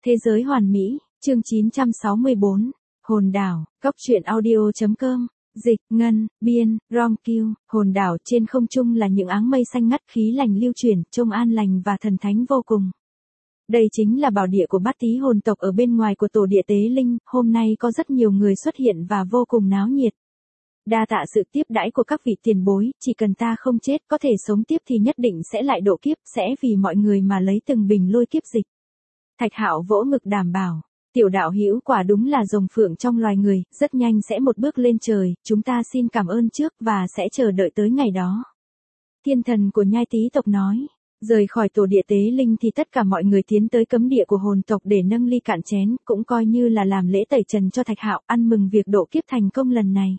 Thế giới hoàn mỹ, chương 964, Hồn đảo, Cóc truyện audio.com, dịch, Ngân, biên, Rom Kiêu, hồn đảo trên không trung là những áng mây xanh ngắt khí lành lưu chuyển, trông an lành và thần thánh vô cùng. Đây chính là bảo địa của bát tí hồn tộc ở bên ngoài của tổ địa tế linh, hôm nay có rất nhiều người xuất hiện và vô cùng náo nhiệt. Đa tạ sự tiếp đãi của các vị tiền bối, chỉ cần ta không chết có thể sống tiếp thì nhất định sẽ lại độ kiếp, sẽ vì mọi người mà lấy từng bình lôi kiếp dịch. Thạch Hạo vỗ ngực đảm bảo, tiểu đạo hữu quả đúng là rồng phượng trong loài người, rất nhanh sẽ một bước lên trời, chúng ta xin cảm ơn trước và sẽ chờ đợi tới ngày đó. Thiên thần của nhai tý tộc nói, rời khỏi tổ địa tế linh thì tất cả mọi người tiến tới cấm địa của hồn tộc để nâng ly cạn chén, cũng coi như là làm lễ tẩy trần cho Thạch Hạo, ăn mừng việc độ kiếp thành công lần này.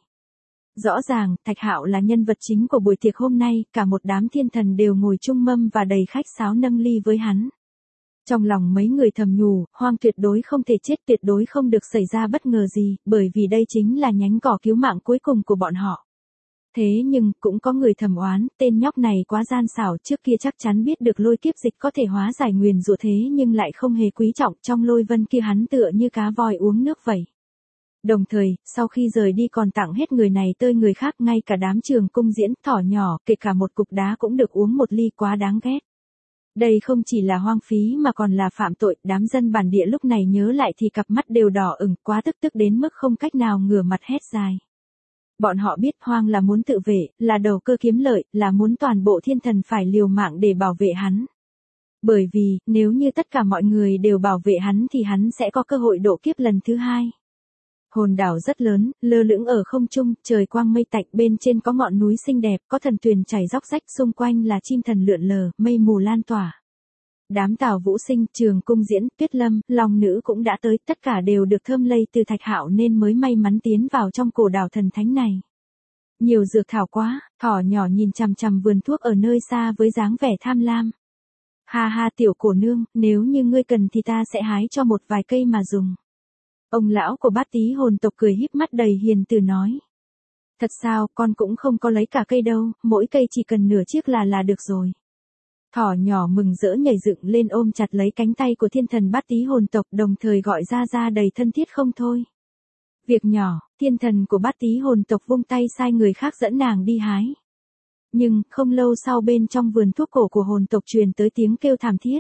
Rõ ràng, Thạch Hạo là nhân vật chính của buổi tiệc hôm nay, cả một đám thiên thần đều ngồi chung mâm và đầy khách sáo nâng ly với hắn. Trong lòng mấy người thầm nhủ, Hoang tuyệt đối không thể chết, tuyệt đối không được xảy ra bất ngờ gì, bởi vì đây chính là nhánh cỏ cứu mạng cuối cùng của bọn họ. Thế nhưng, cũng có người thầm oán, tên nhóc này quá gian xảo, trước kia chắc chắn biết được lôi kiếp dịch có thể hóa giải nguyền rủa thế nhưng lại không hề quý trọng, trong lôi vân kia hắn tựa như cá voi uống nước vậy. Đồng thời, sau khi rời đi còn tặng hết người này tới người khác, ngay cả đám trường cung diễn, thỏ nhỏ, kể cả một cục đá cũng được uống một ly, quá đáng ghét. Đây không chỉ là hoang phí mà còn là phạm tội, đám dân bản địa lúc này nhớ lại thì cặp mắt đều đỏ ửng, quá tức đến mức không cách nào ngửa mặt hét dài. Bọn họ biết Hoang là muốn tự vệ, là đầu cơ kiếm lợi, là muốn toàn bộ thiên thần phải liều mạng để bảo vệ hắn. Bởi vì, nếu như tất cả mọi người đều bảo vệ hắn thì hắn sẽ có cơ hội độ kiếp lần thứ hai. Hồn đảo rất lớn, lơ lửng ở không trung, trời quang mây tạnh, bên trên có ngọn núi xinh đẹp, có thần tuyền chảy róc rách, xung quanh là chim thần lượn lờ, mây mù lan tỏa. Đám Tào Vũ Sinh, Trường Cung Diễn, Tuyết Lâm, Long Nữ cũng đã tới, tất cả đều được thơm lây từ Thạch Hạo nên mới may mắn tiến vào trong cổ đảo thần thánh này. Nhiều dược thảo quá, thỏ nhỏ nhìn chằm chằm vườn thuốc ở nơi xa với dáng vẻ tham lam. Ha ha tiểu cổ nương, nếu như ngươi cần thì ta sẽ hái cho một vài cây mà dùng. Ông lão của bát tí hồn tộc cười híp mắt đầy hiền từ nói. Thật sao, con cũng không có lấy cả cây đâu, mỗi cây chỉ cần nửa chiếc là được rồi. Thỏ nhỏ mừng rỡ nhảy dựng lên ôm chặt lấy cánh tay của thiên thần bát tí hồn tộc, đồng thời gọi ra đầy thân thiết không thôi. Việc nhỏ, thiên thần của bát tí hồn tộc vung tay sai người khác dẫn nàng đi hái. Nhưng, không lâu sau bên trong vườn thuốc cổ của hồn tộc truyền tới tiếng kêu thảm thiết.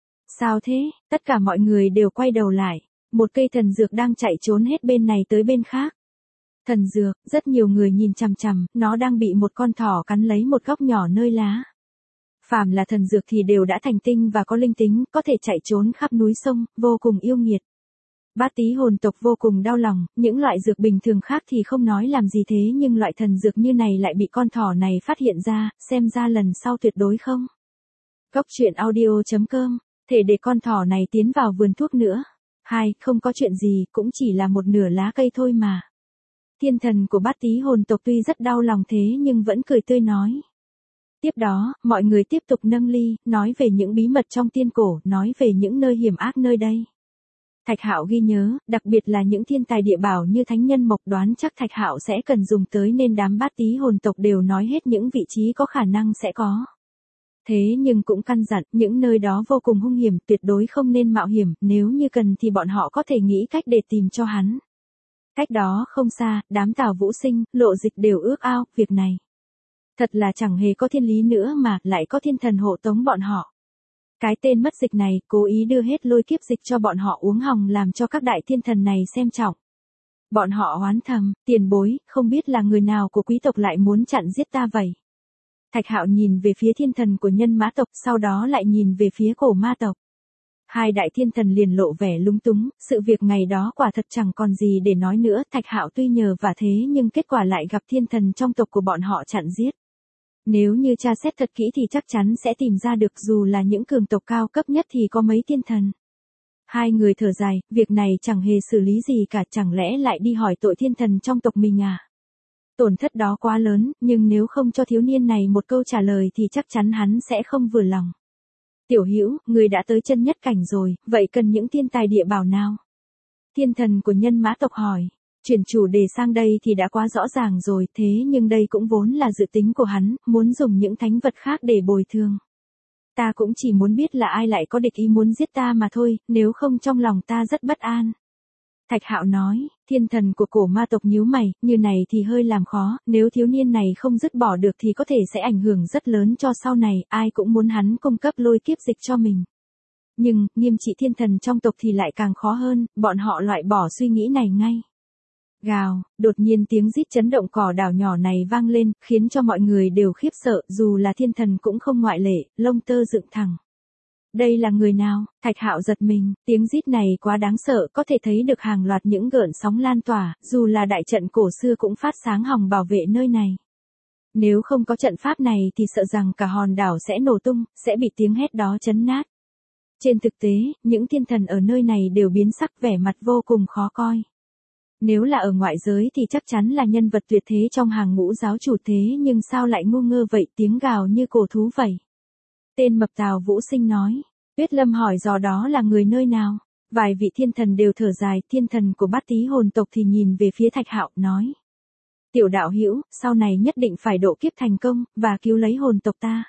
Sao thế, tất cả mọi người đều quay đầu lại. Một cây thần dược đang chạy trốn hết bên này tới bên khác. Thần dược, rất nhiều người nhìn chằm chằm, nó đang bị một con thỏ cắn lấy một góc nhỏ nơi lá. Phàm là thần dược thì đều đã thành tinh và có linh tính, có thể chạy trốn khắp núi sông, vô cùng yêu nghiệt. Bát tí hồn tộc vô cùng đau lòng, những loại dược bình thường khác thì không nói làm gì thế nhưng loại thần dược như này lại bị con thỏ này phát hiện ra, xem ra lần sau tuyệt đối không. Cóc truyện audio.com, thể để con thỏ này tiến vào vườn thuốc nữa. Không có chuyện gì, cũng chỉ là một nửa lá cây thôi mà. Thiên thần của bát tí hồn tộc tuy rất đau lòng thế nhưng vẫn cười tươi nói. Tiếp đó, mọi người tiếp tục nâng ly, nói về những bí mật trong tiên cổ, nói về những nơi hiểm ác nơi đây. Thạch Hạo ghi nhớ, đặc biệt là những thiên tài địa bảo như thánh nhân mộc, đoán chắc Thạch Hạo sẽ cần dùng tới nên đám bát tí hồn tộc đều nói hết những vị trí có khả năng sẽ có. Thế nhưng cũng căn dặn, những nơi đó vô cùng hung hiểm, tuyệt đối không nên mạo hiểm, nếu như cần thì bọn họ có thể nghĩ cách để tìm cho hắn. Cách đó không xa, đám Tào Vũ Sinh, Lộ Dịch đều ước ao, việc này. Thật là chẳng hề có thiên lý nữa mà, lại có thiên thần hộ tống bọn họ. Cái tên mất dịch này, cố ý đưa hết lôi kiếp dịch cho bọn họ uống hòng làm cho các đại thiên thần này xem trọng. Bọn họ oán thầm, tiền bối, không biết là người nào của quý tộc lại muốn chặn giết ta vậy. Thạch Hạo nhìn về phía thiên thần của nhân mã tộc, sau đó lại nhìn về phía cổ ma tộc. Hai đại thiên thần liền lộ vẻ lúng túng, sự việc ngày đó quả thật chẳng còn gì để nói nữa, Thạch Hạo tuy nhờ vả thế nhưng kết quả lại gặp thiên thần trong tộc của bọn họ chặn giết. Nếu như tra xét thật kỹ thì chắc chắn sẽ tìm ra được, dù là những cường tộc cao cấp nhất thì có mấy thiên thần. Hai người thở dài, việc này chẳng hề xử lý gì cả, chẳng lẽ lại đi hỏi tội thiên thần trong tộc mình à? Tổn thất đó quá lớn, nhưng nếu không cho thiếu niên này một câu trả lời thì chắc chắn hắn sẽ không vừa lòng. Tiểu hữu, người đã tới chân nhất cảnh rồi, vậy cần những thiên tài địa bảo nào? Thiên thần của nhân mã tộc hỏi. Chuyển chủ đề sang đây thì đã quá rõ ràng rồi, thế nhưng đây cũng vốn là dự tính của hắn, muốn dùng những thánh vật khác để bồi thường. Ta cũng chỉ muốn biết là ai lại có địch ý muốn giết ta mà thôi, nếu không trong lòng ta rất bất an. Thạch Hạo nói, thiên thần của cổ ma tộc nhíu mày, như này thì hơi làm khó, nếu thiếu niên này không dứt bỏ được thì có thể sẽ ảnh hưởng rất lớn cho sau này, ai cũng muốn hắn cung cấp lôi kiếp dịch cho mình. Nhưng, nghiêm trị thiên thần trong tộc thì lại càng khó hơn, bọn họ loại bỏ suy nghĩ này ngay. Gào, đột nhiên tiếng rít chấn động cỏ đảo nhỏ này vang lên, khiến cho mọi người đều khiếp sợ, dù là thiên thần cũng không ngoại lệ, lông tơ dựng thẳng. Đây là người nào? Thạch Hạo giật mình, tiếng rít này quá đáng sợ, có thể thấy được hàng loạt những gợn sóng lan tỏa, dù là đại trận cổ xưa cũng phát sáng hòng bảo vệ nơi này. Nếu không có trận pháp này thì sợ rằng cả hòn đảo sẽ nổ tung, sẽ bị tiếng hét đó chấn nát. Trên thực tế, những thiên thần ở nơi này đều biến sắc, vẻ mặt vô cùng khó coi. Nếu là ở ngoại giới thì chắc chắn là nhân vật tuyệt thế trong hàng ngũ giáo chủ, thế nhưng sao lại ngu ngơ vậy, tiếng gào như cổ thú vậy. Tên mập Tào Vũ Sinh nói. Tuyết Lâm hỏi dò đó là người nơi nào. Vài vị thiên thần đều thở dài, thiên thần của Bát Tý hồn tộc thì nhìn về phía Thạch Hạo, nói. Tiểu đạo hữu, sau này nhất định phải độ kiếp thành công, và cứu lấy hồn tộc ta.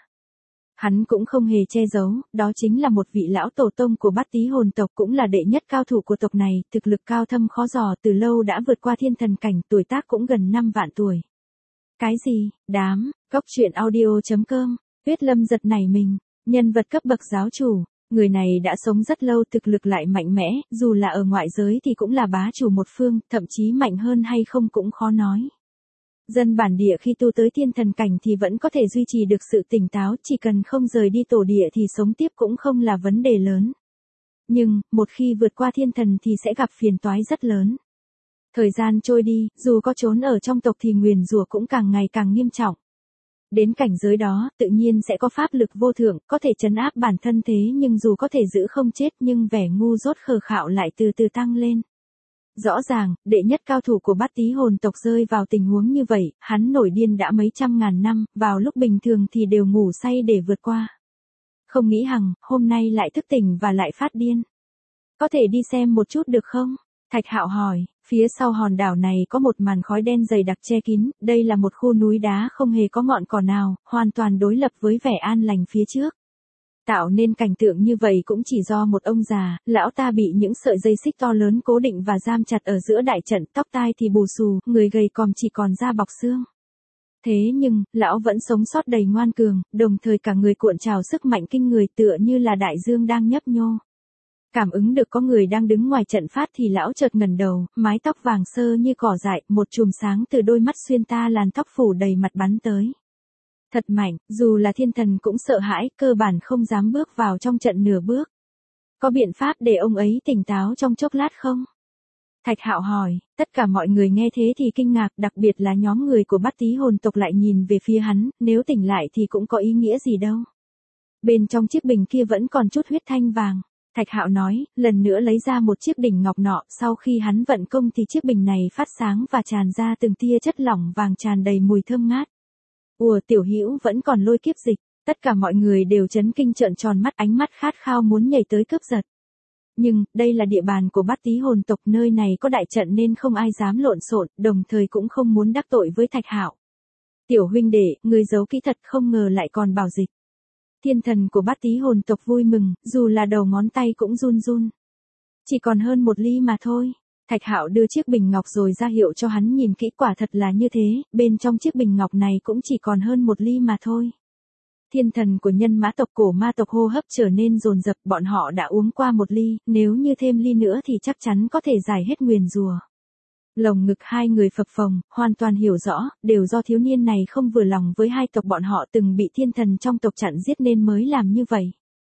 Hắn cũng không hề che giấu, đó chính là một vị lão tổ tông của Bát Tý hồn tộc, cũng là đệ nhất cao thủ của tộc này, thực lực cao thâm khó dò, từ lâu đã vượt qua thiên thần cảnh, tuổi tác cũng gần 5 vạn tuổi. Cái gì? Đám, Cốc Truyện Audio.com. Tuyết Lâm giật nảy mình, nhân vật cấp bậc giáo chủ, người này đã sống rất lâu, thực lực lại mạnh mẽ, dù là ở ngoại giới thì cũng là bá chủ một phương, thậm chí mạnh hơn hay không cũng khó nói. Dân bản địa khi tu tới thiên thần cảnh thì vẫn có thể duy trì được sự tỉnh táo, chỉ cần không rời đi tổ địa thì sống tiếp cũng không là vấn đề lớn. Nhưng, một khi vượt qua thiên thần thì sẽ gặp phiền toái rất lớn. Thời gian trôi đi, dù có trốn ở trong tộc thì nguyền rủa cũng càng ngày càng nghiêm trọng. Đến cảnh giới đó, tự nhiên sẽ có pháp lực vô thượng, có thể trấn áp bản thân, thế nhưng dù có thể giữ không chết nhưng vẻ ngu dốt khờ khạo lại từ từ tăng lên. Rõ ràng, đệ nhất cao thủ của Bát Tý hồn tộc rơi vào tình huống như vậy, hắn nổi điên đã mấy trăm ngàn năm, vào lúc bình thường thì đều ngủ say để vượt qua. Không nghĩ hằng, hôm nay lại thức tỉnh và lại phát điên. Có thể đi xem một chút được không? Thạch Hạo hỏi, phía sau hòn đảo này có một màn khói đen dày đặc che kín, đây là một khu núi đá không hề có ngọn cỏ nào, hoàn toàn đối lập với vẻ an lành phía trước. Tạo nên cảnh tượng như vậy cũng chỉ do một ông già, lão ta bị những sợi dây xích to lớn cố định và giam chặt ở giữa đại trận, tóc tai thì bù xù, người gầy còm chỉ còn da bọc xương. Thế nhưng, lão vẫn sống sót đầy ngoan cường, đồng thời cả người cuộn trào sức mạnh kinh người, tựa như là đại dương đang nhấp nhô. Cảm ứng được có người đang đứng ngoài trận pháp thì lão chợt ngẩng đầu, mái tóc vàng sơ như cỏ dại, một chùm sáng từ đôi mắt xuyên ta làn tóc phủ đầy mặt bắn tới. Thật mạnh, dù là thiên thần cũng sợ hãi, cơ bản không dám bước vào trong trận nửa bước. Có biện pháp để ông ấy tỉnh táo trong chốc lát không? Thạch Hạo hỏi, tất cả mọi người nghe thế thì kinh ngạc, đặc biệt là nhóm người của Bát Tý hồn tộc lại nhìn về phía hắn, nếu tỉnh lại thì cũng có ý nghĩa gì đâu. Bên trong chiếc bình kia vẫn còn chút huyết thanh vàng. Thạch Hạo nói, lần nữa lấy ra một chiếc đỉnh ngọc nọ, sau khi hắn vận công thì chiếc bình này phát sáng và tràn ra từng tia chất lỏng vàng tràn đầy mùi thơm ngát. Ủa, tiểu hữu vẫn còn lôi kiếp dịch, tất cả mọi người đều chấn kinh trợn tròn mắt, ánh mắt khát khao muốn nhảy tới cướp giật. Nhưng, đây là địa bàn của Bát Tý hồn tộc, nơi này có đại trận nên không ai dám lộn xộn, đồng thời cũng không muốn đắc tội với Thạch Hạo. Tiểu huynh đệ, người giấu kỹ thật, không ngờ lại còn bảo dịch. Thiên thần của Bát Tý hồn tộc vui mừng, dù là đầu ngón tay cũng run run. Chỉ còn hơn 1 ly mà thôi. Thạch Hạo đưa chiếc bình ngọc rồi ra hiệu cho hắn nhìn kỹ, quả thật là như thế, bên trong chiếc bình ngọc này cũng chỉ còn hơn 1 ly mà thôi. Thiên thần của nhân mã tộc cổ ma tộc hô hấp trở nên dồn dập, bọn họ đã uống qua 1 ly, nếu như thêm ly nữa thì chắc chắn có thể giải hết nguyền rủa. Lồng ngực hai người phập phồng, hoàn toàn hiểu rõ, đều do thiếu niên này không vừa lòng với hai tộc bọn họ từng bị thiên thần trong tộc chặn giết nên mới làm như vậy.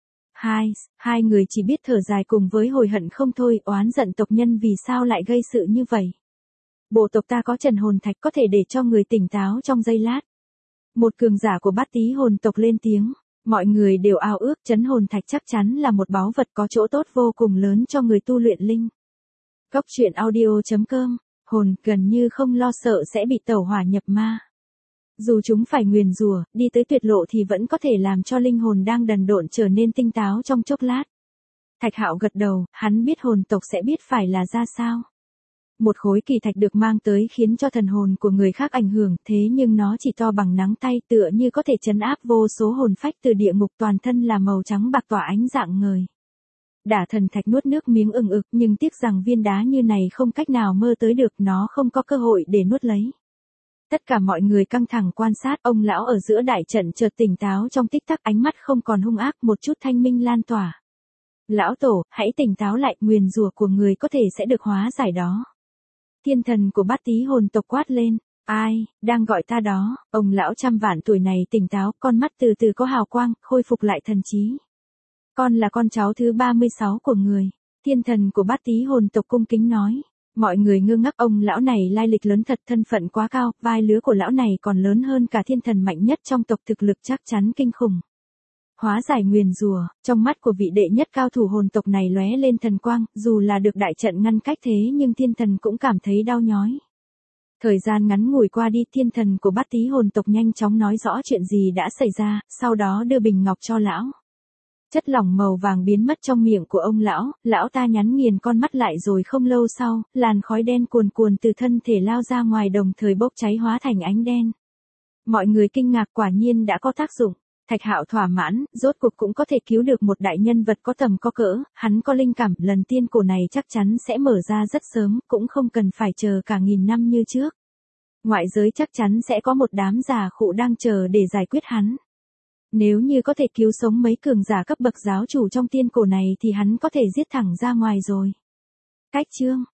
Hai người chỉ biết thở dài cùng với hồi hận không thôi, oán giận tộc nhân vì sao lại gây sự như vậy. Bộ tộc ta có trần hồn thạch có thể để cho người tỉnh táo trong giây lát. Một cường giả của Bát Tý hồn tộc lên tiếng, mọi người đều ao ước trấn hồn thạch chắc chắn là một báu vật có chỗ tốt vô cùng lớn cho người tu luyện linh. Cốc Truyện Audio.com, hồn gần như không lo sợ sẽ bị tẩu hỏa nhập ma. Dù chúng phải nguyền rủa, đi tới tuyệt lộ thì vẫn có thể làm cho linh hồn đang đần độn trở nên tinh táo trong chốc lát. Thạch Hạo gật đầu, hắn biết hồn tộc sẽ biết phải là ra sao. một khối kỳ thạch được mang tới khiến cho thần hồn của người khác ảnh hưởng, thế nhưng nó chỉ to bằng nắm tay, tựa như có thể trấn áp vô số hồn phách từ địa ngục, toàn thân là màu trắng bạc tỏa ánh dạng ngời. Đả thần thạch nuốt nước miếng ừng ực, nhưng tiếc rằng viên đá như này không cách nào mơ tới được, nó không có cơ hội để nuốt lấy. Tất cả mọi người căng thẳng quan sát, ông lão ở giữa đại trận chợt tỉnh táo trong tích tắc, ánh mắt không còn hung ác, một chút thanh minh lan tỏa. Lão tổ, hãy tỉnh táo lại, nguyền rủa của người có thể sẽ được hóa giải đó. Thiên thần của Bát Tý hồn tộc quát lên, ai, đang gọi ta đó, ông lão trăm vạn tuổi này tỉnh táo, con mắt từ từ có hào quang, khôi phục lại thần trí. Con là con cháu thứ 36 của người. Thiên thần của Bát Tý hồn tộc cung kính nói. Mọi người ngơ ngác, ông lão này lai lịch lớn thật, thân phận quá cao, vai lứa của lão này còn lớn hơn cả thiên thần mạnh nhất trong tộc, thực lực chắc chắn kinh khủng. Hóa giải nguyền rủa, trong mắt của vị đệ nhất cao thủ hồn tộc này lóe lên thần quang, dù là được đại trận ngăn cách thế nhưng thiên thần cũng cảm thấy đau nhói. Thời gian ngắn ngủi qua đi, thiên thần của Bát Tý hồn tộc nhanh chóng nói rõ chuyện gì đã xảy ra, sau đó đưa bình ngọc cho lão. Chất lỏng màu vàng biến mất trong miệng của ông lão ta nhắm nghiền con mắt lại rồi không lâu sau, làn khói đen cuồn cuồn từ thân thể lao ra ngoài, đồng thời bốc cháy hóa thành ánh đen. Mọi người kinh ngạc, quả nhiên đã có tác dụng. Thạch Hạo thỏa mãn, rốt cuộc cũng có thể cứu được một đại nhân vật có tầm có cỡ, hắn có linh cảm, lần tiên cổ này chắc chắn sẽ mở ra rất sớm, cũng không cần phải chờ cả nghìn năm như trước. Ngoại giới chắc chắn sẽ có một đám già khụ đang chờ để giải quyết hắn. Nếu như có thể cứu sống mấy cường giả cấp bậc giáo chủ trong tiên cổ này thì hắn có thể giết thẳng ra ngoài rồi. Cách chương